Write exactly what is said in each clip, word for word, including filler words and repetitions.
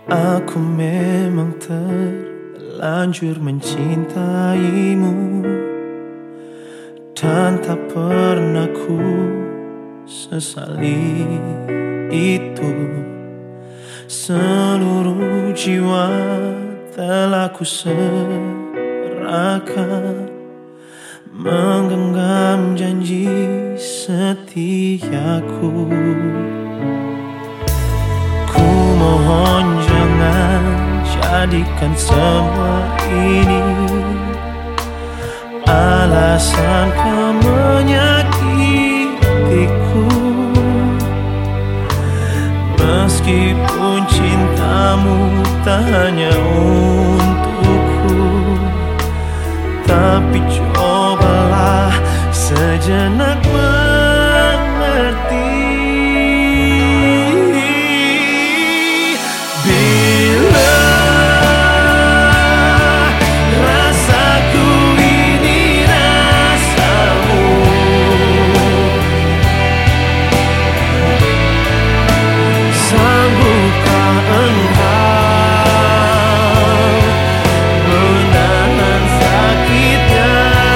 Aku memang terlanjur mencintaimu, dan tak pernah ku sesali itu. Seluruh jiwa telah ku serahkan, menggenggam janji setiaku. Ku mohon jangan jadikan semua ini alasan kau menyakitiku. Meskipun cintamu tak hanya untukku, tapi cobalah sejenak mengerti. Bila rasaku ini rasamu, sanggupkah engkau menahan sakitnya,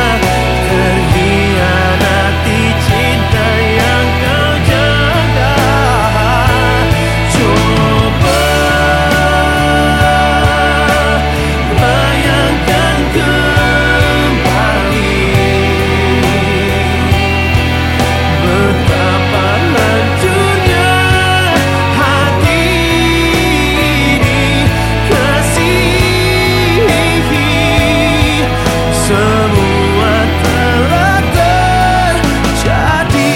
terhianati cinta yang kau jaga? Coba bayangkan kembali betapa hancurnya hati ini. Kasih semua telah terjadi.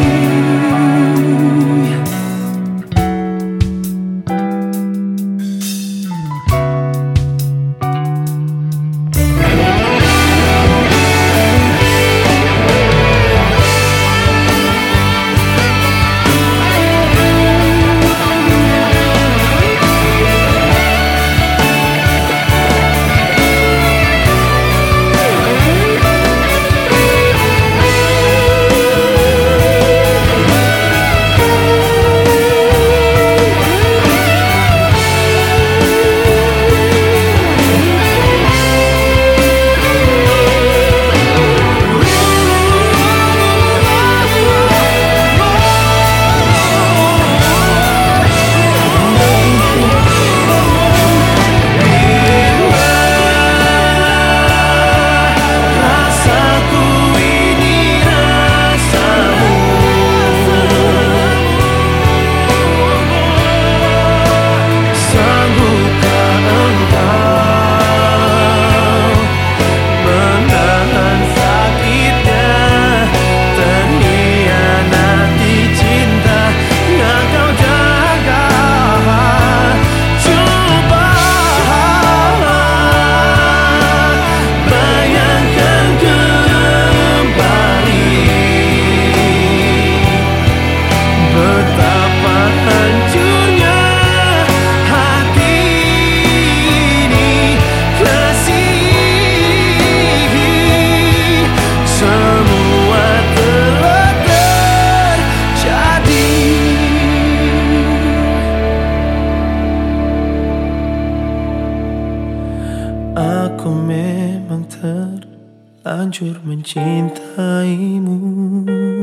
Aku memang terlanjur mencintaimu.